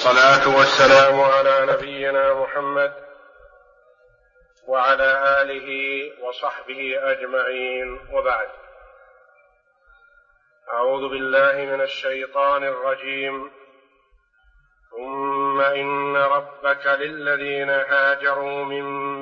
والصلاة والسلام على نبينا محمد وعلى آله وصحبه أجمعين، وبعد. أعوذ بالله من الشيطان الرجيم. ثم إن ربك للذين هاجروا من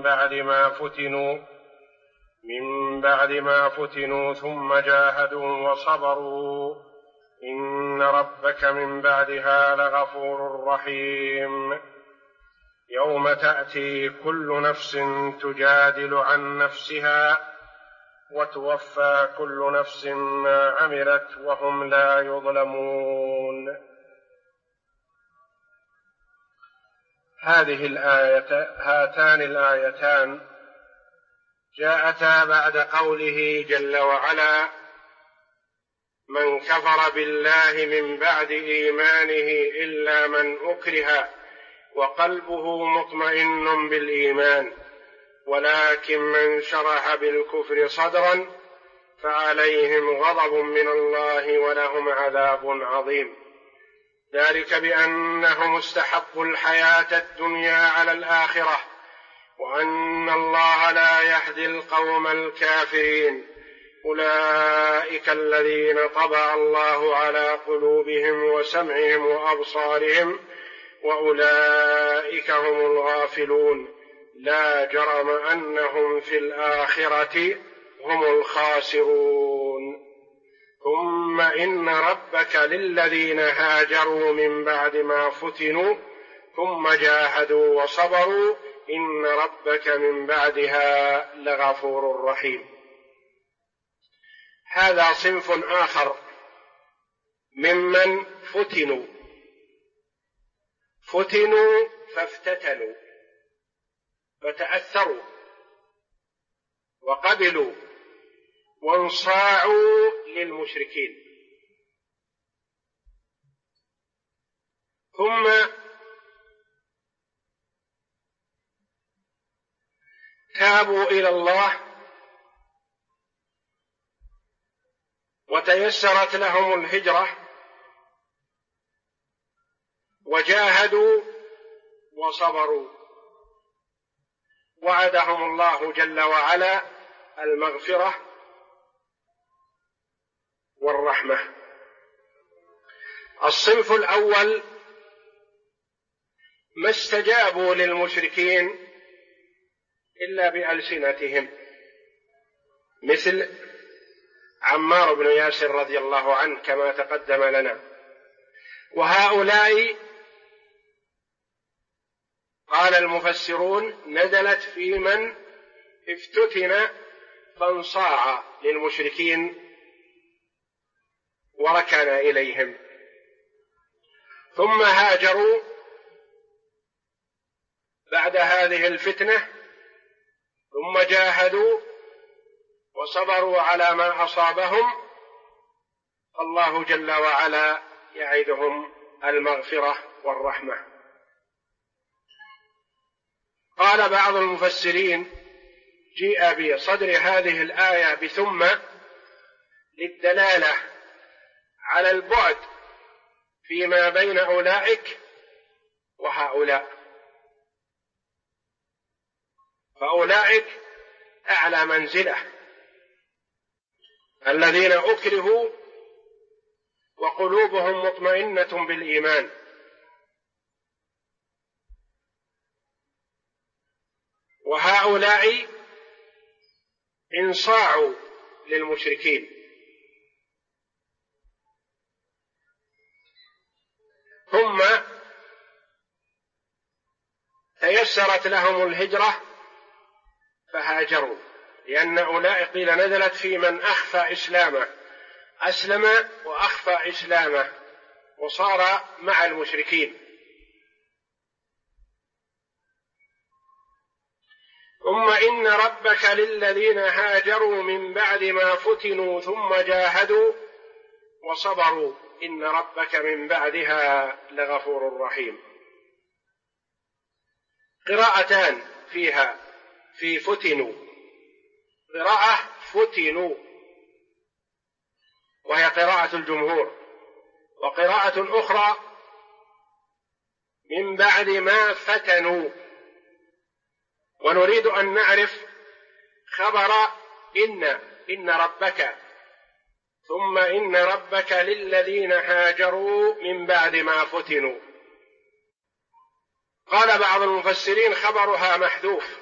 بعد ما فتنوا ثم جاهدوا وصبروا إن ربك من بعدها لغفور رحيم. يوم تأتي كل نفس تجادل عن نفسها وتوفى كل نفس ما عملت وهم لا يظلمون. هاتان الآيتان جاءتا بعد قوله جل وعلا: من كفر بالله من بعد إيمانه إلا من أكره وقلبه مطمئن بالإيمان ولكن من شرح بالكفر صدرا فعليهم غضب من الله ولهم عذاب عظيم. ذلك بأنهم استحبوا الحياة الدنيا على الآخرة وأن الله لا يهدي القوم الكافرين. أولئك الذين طبع الله على قلوبهم وسمعهم وأبصارهم وأولئك هم الغافلون. لا جرم أنهم في الآخرة هم الخاسرون. ثم إن ربك للذين هاجروا من بعد ما فتنوا ثم جاهدوا وصبروا إن ربك من بعدها لغفور رحيم. هذا صنف آخر ممن فتنوا فافتتنوا فتأثروا وقبلوا وانصاعوا للمشركين، ثم تابوا إلى الله وتيسرت لهم الهجرة وجاهدوا وصبروا. وعدهم الله جل وعلا المغفرة والرحمة. الصنف الأول ما استجابوا للمشركين إلا بألسنتهم، مثل عمار بن ياسر رضي الله عنه كما تقدم لنا. وهؤلاء قال المفسرون نزلت في من افتتن فانصاع للمشركين وركن إليهم، ثم هاجروا بعد هذه الفتنة، ثم جاهدوا وصبروا على ما أصابهم، فالله جل وعلا يعدهم المغفرة والرحمة. قال بعض المفسرين جيء بصدر هذه الآية بثم للدلالة على البعد فيما بين أولئك وهؤلاء، فأولئك أعلى منزلة، الذين أكرهوا وقلوبهم مطمئنة بالإيمان، وهؤلاء انصاعوا للمشركين. ثم تيسرت لهم الهجرة فهاجروا، لأن أولئك قيل نزلت في من أخفى إسلامه، أسلم وأخفى إسلامه وصار مع المشركين. ثم إن ربك للذين هاجروا من بعد ما فتنوا ثم جاهدوا وصبروا إن ربك من بعدها لغفور رحيم. قراءتان فيها في فتنوا، قراءة فتنوا وهي قراءة الجمهور، وقراءة أخرى من بعد ما فتنوا. ونريد أن نعرف خبر إن ربك، ثم إن ربك للذين هاجروا من بعد ما فتنوا. قال بعض المفسرين خبرها محذوف،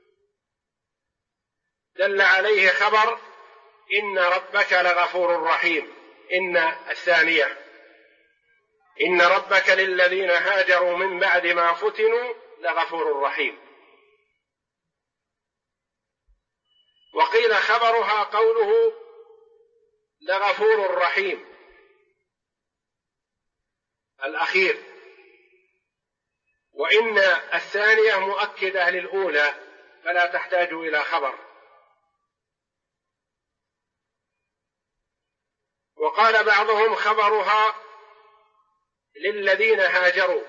دل عليه خبر إن ربك لغفور رحيم. إن الثانية إن ربك للذين هاجروا من بعد ما فتنوا لغفور رحيم. وقيل خبرها قوله لغفور رحيم الأخير، وإن الثانية مؤكدة للأولى فلا تحتاج إلى خبر. وقال بعضهم خبرها للذين هاجروا،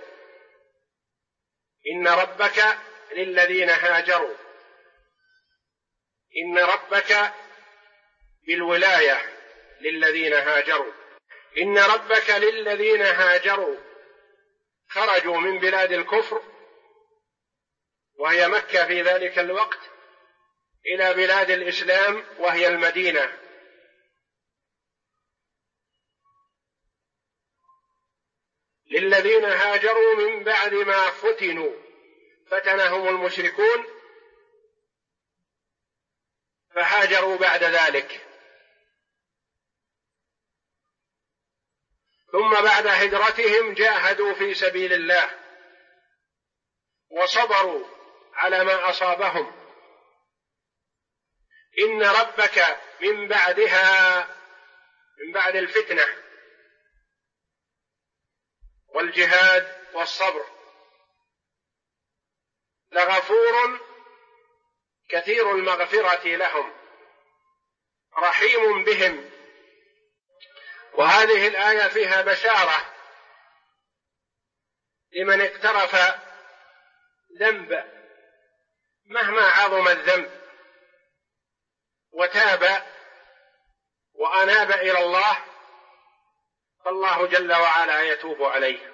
إن ربك للذين هاجروا، إن ربك بالولاية للذين هاجروا، إن ربك للذين هاجروا خرجوا من بلاد الكفر وهي مكة في ذلك الوقت إلى بلاد الإسلام وهي المدينة. للذين هاجروا من بعد ما فتنوا، فتنهم المشركون فهاجروا بعد ذلك، ثم بعد هجرتهم جاهدوا في سبيل الله وصبروا على ما أصابهم. إن ربك من بعدها، من بعد الفتنة والجهاد والصبر، لغفور كثير المغفرة لهم رحيم بهم. وهذه الآية فيها بشارة لمن اقترف ذنب مهما عظم الذنب وتاب وأناب إلى الله، فالله جل وعلا يتوب عليه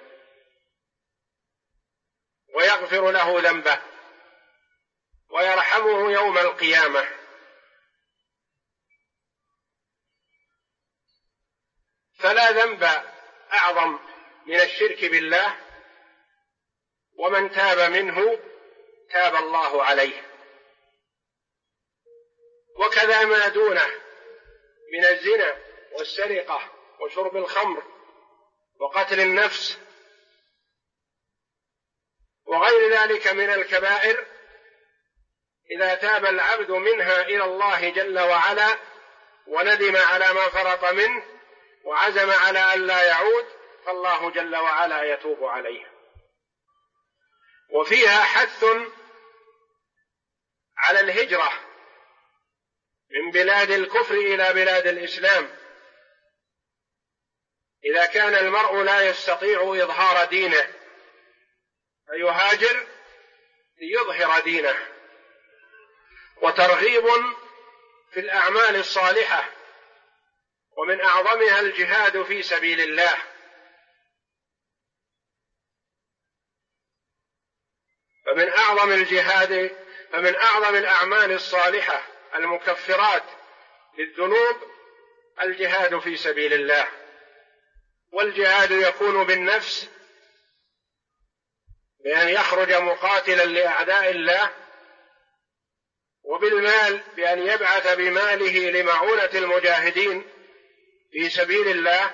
ويغفر له ذنبه ويرحمه يوم القيامة. فلا ذنب أعظم من الشرك بالله، ومن تاب منه تاب الله عليه. وكذا ما دونه من الزنا والسرقة وشرب الخمر وقتل النفس وغير ذلك من الكبائر، إذا تاب العبد منها إلى الله جل وعلا وندم على ما فرط منه وعزم على أن لا يعود، فالله جل وعلا يتوب عليه. وفيها حث على الهجرة من بلاد الكفر إلى بلاد الإسلام، إذا كان المرء لا يستطيع إظهار دينه فيهاجر ليظهر دينه. وترغيب في الأعمال الصالحة، ومن أعظمها الجهاد في سبيل الله. فمن أعظم الأعمال الصالحة المكفرات للذنوب الجهاد في سبيل الله. والجهاد يكون بالنفس بأن يخرج مقاتلا لأعداء الله، وبالمال بأن يبعث بماله لمعونة المجاهدين في سبيل الله،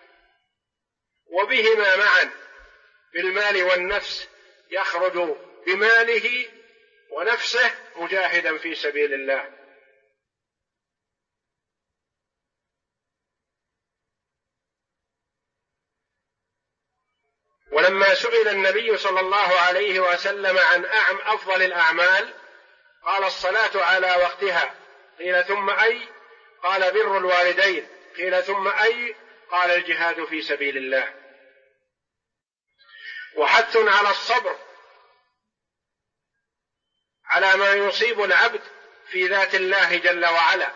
وبهما معا بالمال والنفس يخرج بماله ونفسه مجاهدا في سبيل الله. ولما سئل النبي صلى الله عليه وسلم عن أفضل الأعمال قال الصلاة على وقتها، قيل ثم أي؟ قال بر الوالدين، قيل ثم أي؟ قال الجهاد في سبيل الله. وحث على الصبر على ما يصيب العبد في ذات الله جل وعلا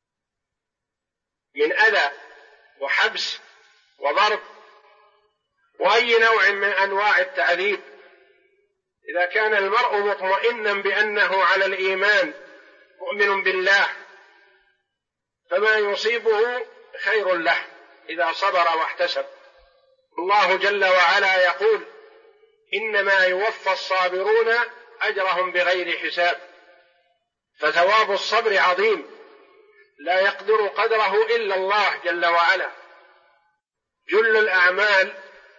من أذى وحبس وضرب وأي نوع من أنواع التعذيب. إذا كان المرء مطمئنا بأنه على الإيمان مؤمن بالله فما يصيبه خير له إذا صبر واحتسب. الله جل وعلا يقول: إنما يوفى الصابرون أجرهم بغير حساب. فثواب الصبر عظيم لا يقدر قدره إلا الله جل وعلا. جل الأعمال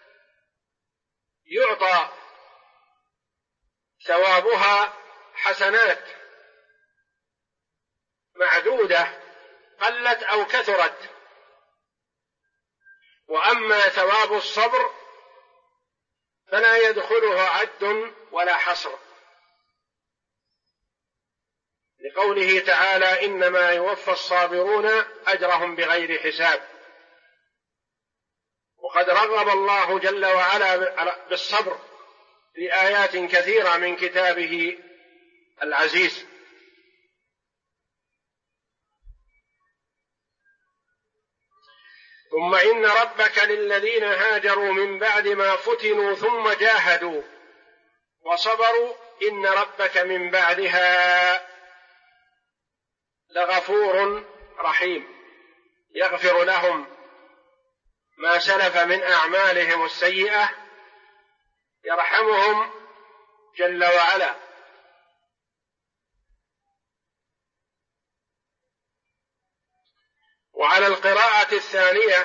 يعطى ثوابها حسنات معدودة قلت أو كثرت، وأما ثواب الصبر فلا يدخله عد ولا حصر، لقوله تعالى: إنما يوفى الصابرون أجرهم بغير حساب. وقد رغب الله جل وعلا بالصبر في آيات كثيرة من كتابه العزيز. ثم إن ربك للذين هاجروا من بعد ما فتنوا ثم جاهدوا وصبروا إن ربك من بعدها لغفور رحيم، يغفر لهم ما سلف من أعمالهم السيئة، يرحمهم جل وعلا. وعلى القراءة الثانية: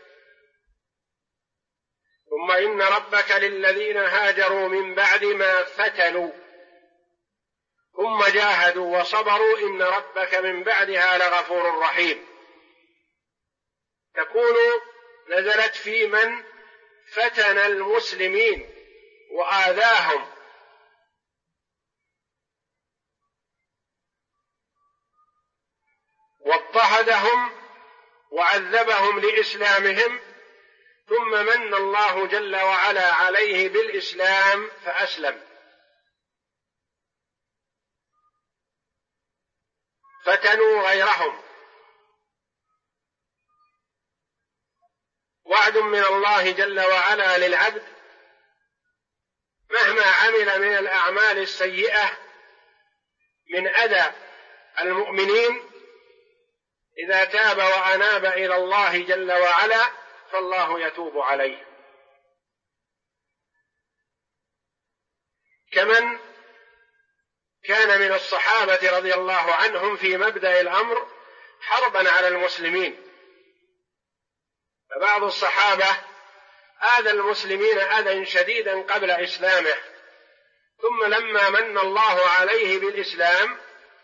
ثم إن ربك للذين هاجروا من بعد ما فتنوا ثم جاهدوا وصبروا إن ربك من بعدها لغفور رحيم، تكون نزلت في من فتن المسلمين وآذاهم واضطهدهم وعذبهم لإسلامهم، ثم من الله جل وعلا عليه بالإسلام فأسلم، فتنوا غيرهم. وعد من الله جل وعلا للعبد مهما عمل من الأعمال السيئة من أذى المؤمنين، إذا تاب وأناب إلى الله جل وعلا فالله يتوب عليه. كمن كان من الصحابة رضي الله عنهم في مبدأ الأمر حربا على المسلمين، فبعض الصحابة آذى المسلمين أذى شديدا قبل إسلامه، ثم لما من الله عليه بالإسلام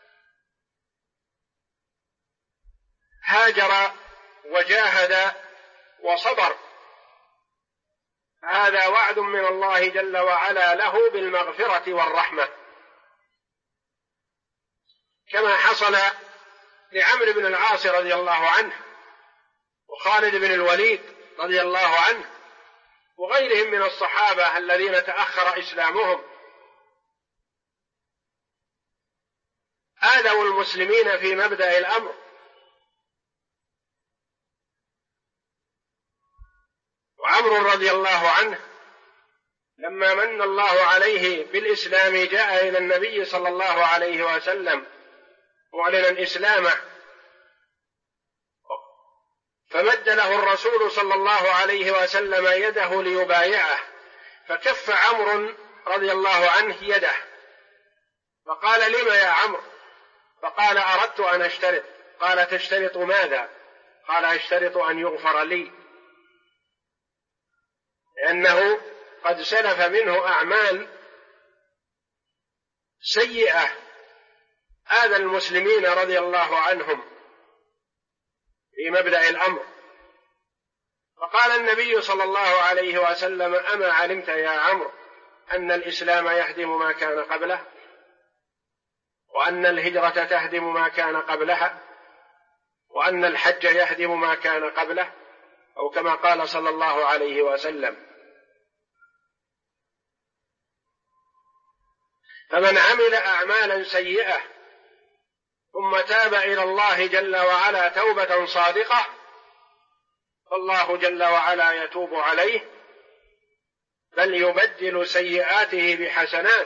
هاجر وجاهد وصبر. هذا وعد من الله جل وعلا له بالمغفرة والرحمة، كما حصل لعمرو بن العاص رضي الله عنه وخالد بن الوليد رضي الله عنه وغيرهم من الصحابة الذين تأخر إسلامهم، آذوا المسلمين في مبدأ الأمر، وعمرو رضي الله عنه لما من الله عليه بالإسلام جاء إلى النبي صلى الله عليه وسلم معلنا إسلامه، فمد له الرسول صلى الله عليه وسلم يده ليبايعه، فكف عمرو رضي الله عنه يده فقال: لم يا عمرو؟ فقال: أردت أن أشترط. قال: تشترط ماذا؟ قال: أشترط أن يغفر لي، لأنه قد سلف منه أعمال سيئة آذى المسلمين رضي الله عنهم في مبدأ الأمر. فقال النبي صلى الله عليه وسلم: أما علمت يا عمرو أن الإسلام يهدم ما كان قبله، وأن الهجرة تهدم ما كان قبلها، وأن الحج يهدم ما كان قبله، أو كما قال صلى الله عليه وسلم. فمن عمل أعمالا سيئة ثم تاب إلى الله جل وعلا توبة صادقة فالله جل وعلا يتوب عليه بل يبدل سيئاته بحسنات،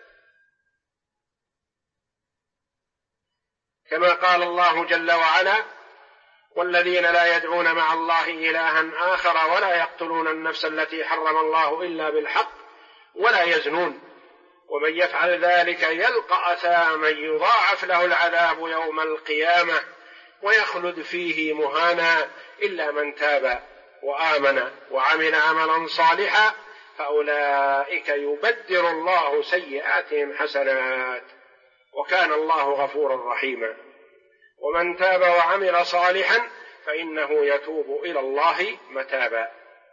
كما قال الله جل وعلا: والذين لا يدعون مع الله إلها آخر ولا يقتلون النفس التي حرم الله إلا بالحق ولا يزنون ومن يفعل ذلك يلقى أثاما يضاعف له العذاب يوم القيامة ويخلد فيه مهانا إلا من تاب وآمن وعمل عملا صالحا فأولئك يبدل الله سيئاتهم حسنات وكان الله غفورا رحيما. ومن تاب وعمل صالحا فإنه يتوب إلى الله متابا.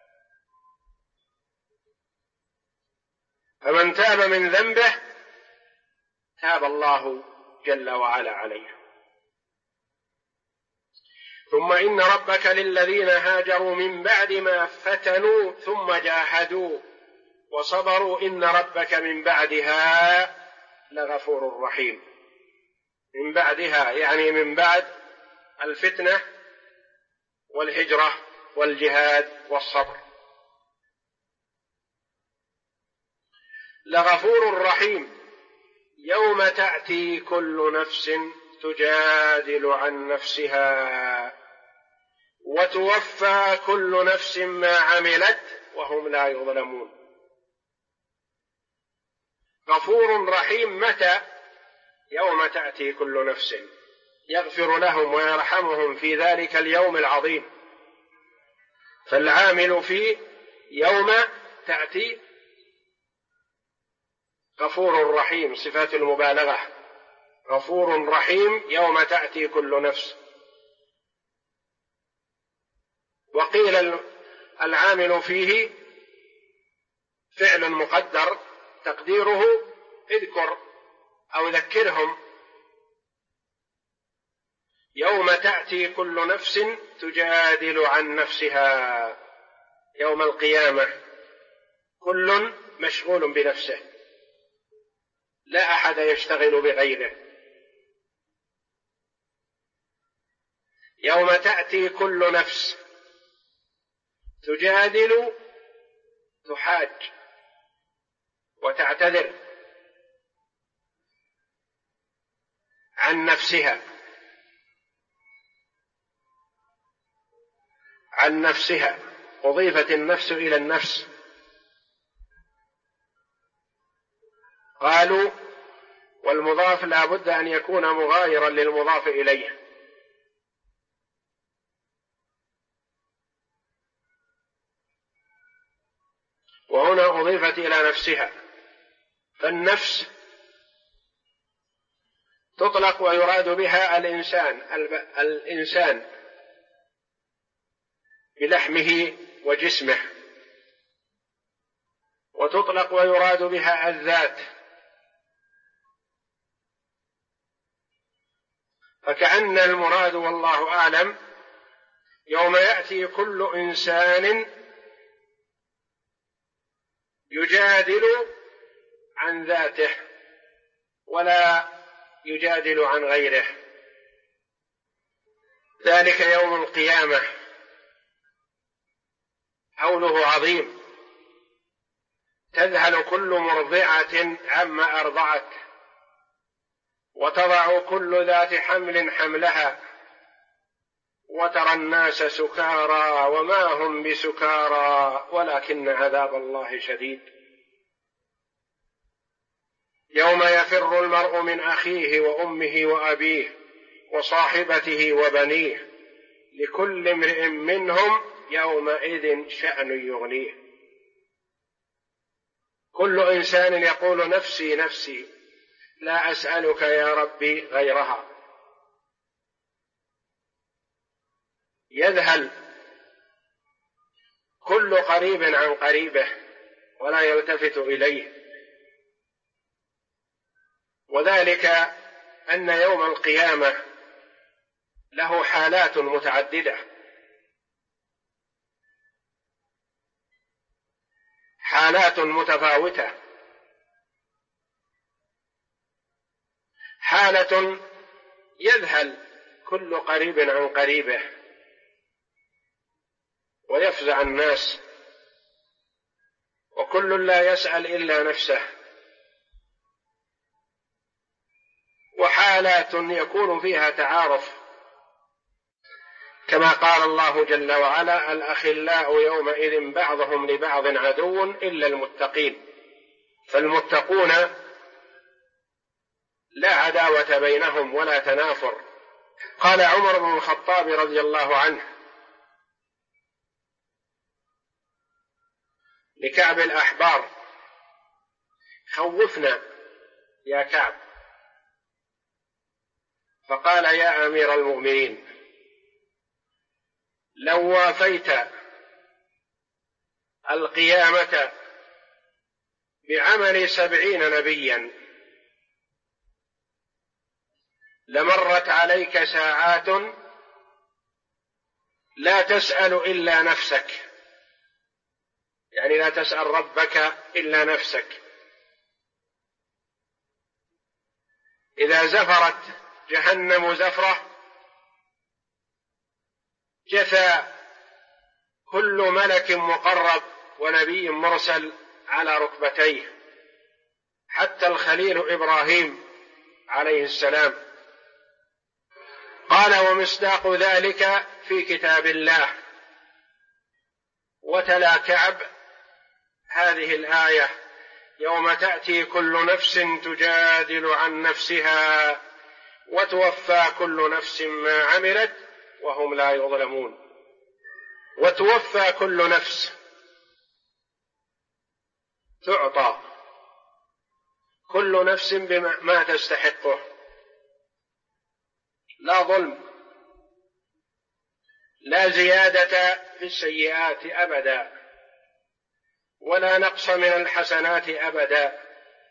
فمن تاب من ذنبه تاب الله جل وعلا عليه. ثم إن ربك للذين هاجروا من بعد ما فتنوا ثم جاهدوا وصبروا إن ربك من بعدها لغفور رحيم. من بعدها يعني من بعد الفتنة والهجرة والجهاد والصبر. لغفور رحيم يوم تأتي كل نفس تجادل عن نفسها وتوفى كل نفس ما عملت وهم لا يظلمون. غفور رحيم متى؟ يوم تأتي كل نفس، يغفر لهم ويرحمهم في ذلك اليوم العظيم. فالعامل فيه يوم تأتي غفور رحيم، صفات المبالغة، غفور رحيم يوم تأتي كل نفس. وقيل العامل فيه فعل مقدر تقديره اذكر أو ذكرهم. يوم تأتي كل نفس تجادل عن نفسها، يوم القيامة كل مشغول بنفسه، لا أحد يشتغل بغيره. يوم تأتي كل نفس تجادل، تحاج وتعتذر عن نفسها، عن نفسها، أضيفت النفس إلى النفس. قالوا والمضاف لا بد أن يكون مغايرا للمضاف إليه، وهنا أضيفت إلى نفسها. فالنفس تطلق ويراد بها الإنسان بلحمه وجسمه، وتطلق ويراد بها الذات. فكأن المراد والله أعلم يوم يأتي كل إنسان يجادل عن ذاته ولا يجادل عن غيره. ذلك يوم القيامة هوله عظيم، تذهل كل مرضعة عما أرضعت وتضع كل ذات حمل حملها وترى الناس سكارى وما هم بسكارى ولكن عذاب الله شديد. يوم يفر المرء من أخيه وأمه وأبيه وصاحبته وبنيه لكل امرئ منهم يومئذ شأن يغنيه. كل إنسان يقول نفسي نفسي لا أسألك يا ربي غيرها. يذهل كل قريب عن قريبه ولا يلتفت إليه. وذلك أن يوم القيامة له حالات متعددة، حالات متفاوتة. حالة يذهل كل قريب عن قريبه ويفزع الناس وكل لا يسأل إلا نفسه، وحالات يكون فيها تعارف، كما قال الله جل وعلا: الأخلاء يومئذ بعضهم لبعض عدو إلا المتقين. فالمتقون لا عداوة بينهم ولا تنافر. قال عمر بن الخطاب رضي الله عنه لكعب الأحبار: خوفنا يا كعب. فقال: يا أمير المؤمنين، لو وافيت القيامة بعمل 70 نبيا لمرت عليك ساعات لا تسأل إلا نفسك، يعني لا تسأل ربك إلا نفسك. إذا زفرت جهنم زفرة جثى كل ملك مقرب ونبي مرسل على ركبتيه، حتى الخليل إبراهيم عليه السلام. قال: ومصداق ذلك في كتاب الله. وتلا كعب هذه الآية: يوم تأتي كل نفس تجادل عن نفسها وتوفى كل نفس ما عملت وهم لا يظلمون. وتوفى كل نفس، تعطى كل نفس بما تستحقه، لا ظلم، لا زيادة في السيئات أبدا، ولا نقص من الحسنات أبدا.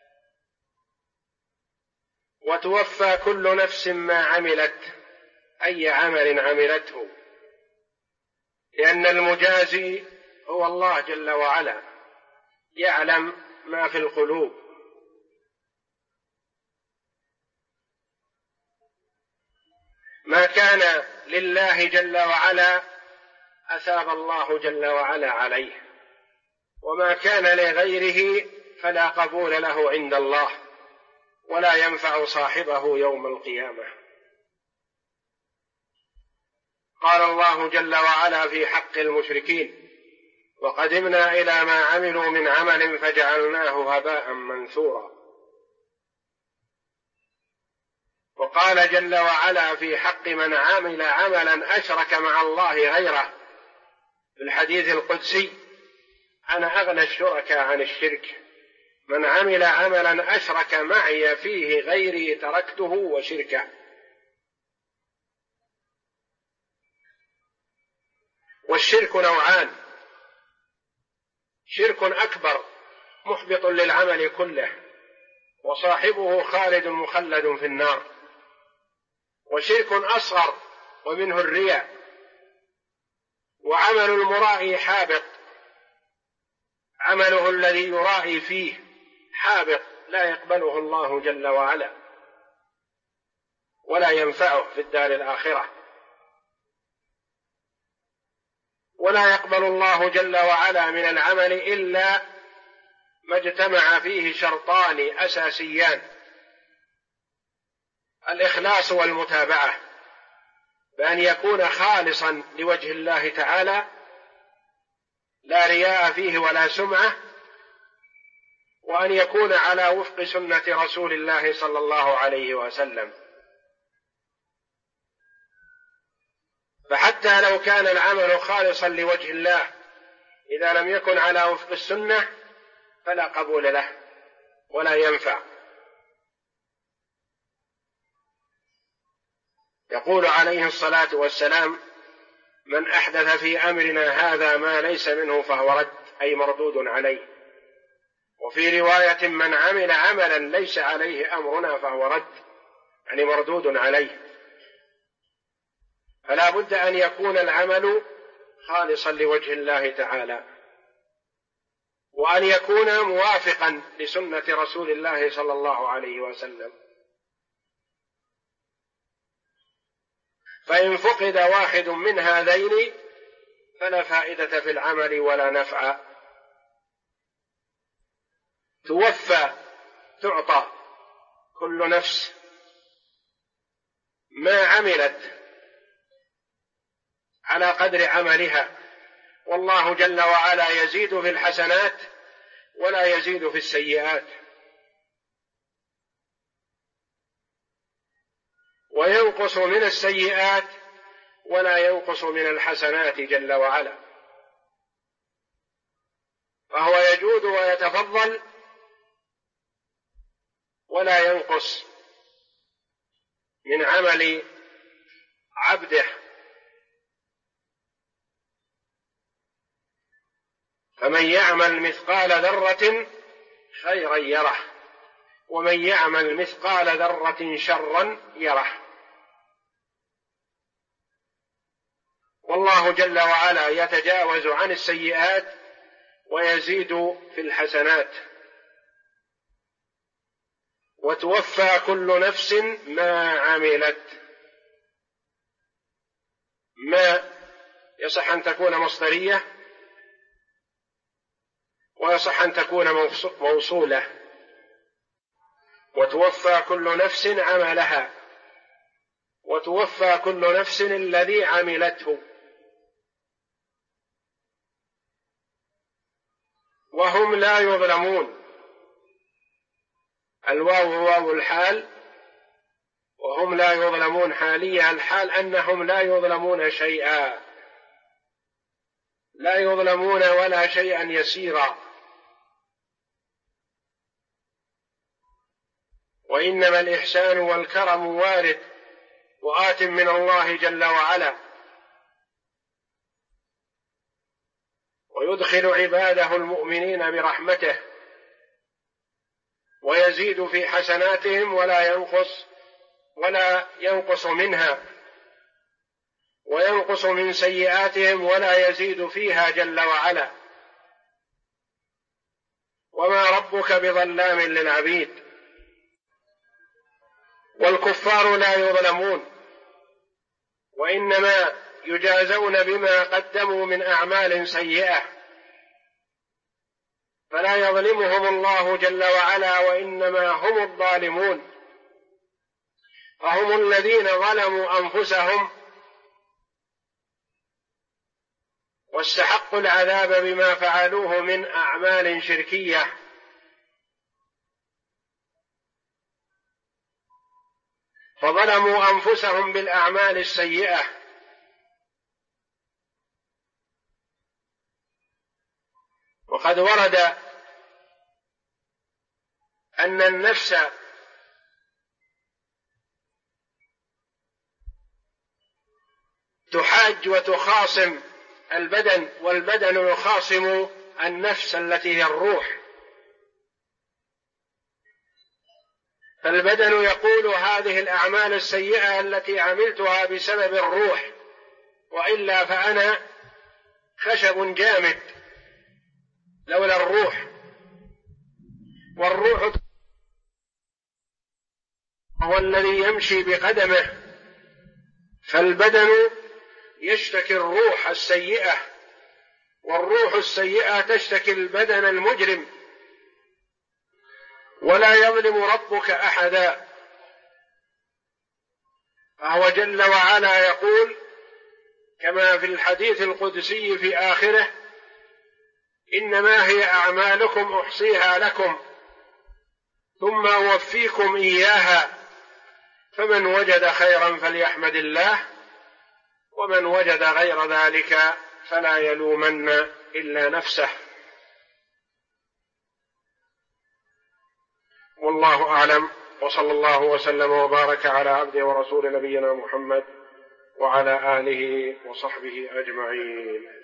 وتوفى كل نفس ما عملت، أي عمل عملته، لأن المجازي هو الله جل وعلا، يعلم ما في القلوب. ما كان لله جل وعلا أثاب الله جل وعلا عليه، وما كان لغيره فلا قبول له عند الله، ولا ينفع صاحبه يوم القيامة. قال الله جل وعلا في حق المشركين: وقدمنا إلى ما عملوا من عمل فجعلناه هباء منثورا. وقال جل وعلا في حق من عمل عملا أشرك مع الله غيره في الحديث القدسي: أنا أغنى الشركاء عن الشرك، من عمل عملا أشرك معي فيه غيري تركته وشركه. والشرك نوعان: شرك أكبر محبط للعمل كله وصاحبه خالد مخلد في النار، وشرك أصغر ومنه الرياء، وعمل المرائي حابط، عمله الذي يرائي فيه حابط، لا يقبله الله جل وعلا ولا ينفعه في الدار الآخرة. ولا يقبل الله جل وعلا من العمل إلا ما اجتمع فيه شرطان أساسيان: الإخلاص والمتابعة، بأن يكون خالصا لوجه الله تعالى لا رياء فيه ولا سمعة، وأن يكون على وفق سنة رسول الله صلى الله عليه وسلم. فحتى لو كان العمل خالصا لوجه الله إذا لم يكن على وفق السنة فلا قبول له ولا ينفع. يقول عليه الصلاة والسلام: من أحدث في أمرنا هذا ما ليس منه فهو رد، أي مردود عليه. وفي رواية: من عمل عملا ليس عليه أمرنا فهو رد، يعني مردود عليه. فلا بد أن يكون العمل خالصا لوجه الله تعالى، وأن يكون موافقا لسنة رسول الله صلى الله عليه وسلم. فإن فقد واحد من هذين فلا فائدة في العمل ولا نفع. توفى، تعطى كل نفس ما عملت على قدر عملها، والله جل وعلا يزيد في الحسنات ولا يزيد في السيئات، وينقص من السيئات ولا ينقص من الحسنات جل وعلا، فهو يجود ويتفضل ولا ينقص من عمل عبده. فمن يعمل مثقال ذرة خيرا يره، ومن يعمل مثقال ذرة شرا يره. والله جل وعلا يتجاوز عن السيئات ويزيد في الحسنات. وتوفى كل نفس ما عملت. ما يصح أن تكون مصدرية، ويصح أن تكون موصولة. وتوفى كل نفس عملها، وتوفى كل نفس الذي عملته. وهم لا يظلمون. الواو واو الحال، وهم لا يظلمون حاليا، الحال أنهم لا يظلمون شيئا، لا يظلمون ولا شيئا يسيرا. وإنما الإحسان والكرم وارد وآت من الله جل وعلا، ويدخل عباده المؤمنين برحمته، ويزيد في حسناتهم ولا ينقص منها، وينقص من سيئاتهم ولا يزيد فيها جل وعلا. وما ربك بظلام للعبيد. والكفار لا يظلمون، وإنما يجازون بما قدموا من أعمال سيئة، فلا يظلمهم الله جل وعلا، وإنما هم الظالمون. فهم الذين ظلموا أنفسهم واستحقوا العذاب بما فعلوه من أعمال شركية. فظلموا أنفسهم بالأعمال السيئة. وقد ورد أن النفس تحاج وتخاصم البدن، والبدن يخاصم النفس التي هي الروح. فالبدن يقول هذه الأعمال السيئة التي عملتها بسبب الروح، وإلا فأنا خشب جامد لولا الروح. والروح هو الذي يمشي بقدمه، فالبدن يشتكي الروح السيئة، والروح السيئة تشتكي البدن المجرم. ولا يظلم ربك أحدا، فهو جل وعلا يقول كما في الحديث القدسي في آخره: إنما هي أعمالكم أحصيها لكم ثم أوفيكم إياها، فمن وجد خيرا فليحمد الله، ومن وجد غير ذلك فلا يلومن إلا نفسه. والله أعلم، وصلى الله وسلم وبارك على عبده ورسول نبينا محمد وعلى آله وصحبه أجمعين.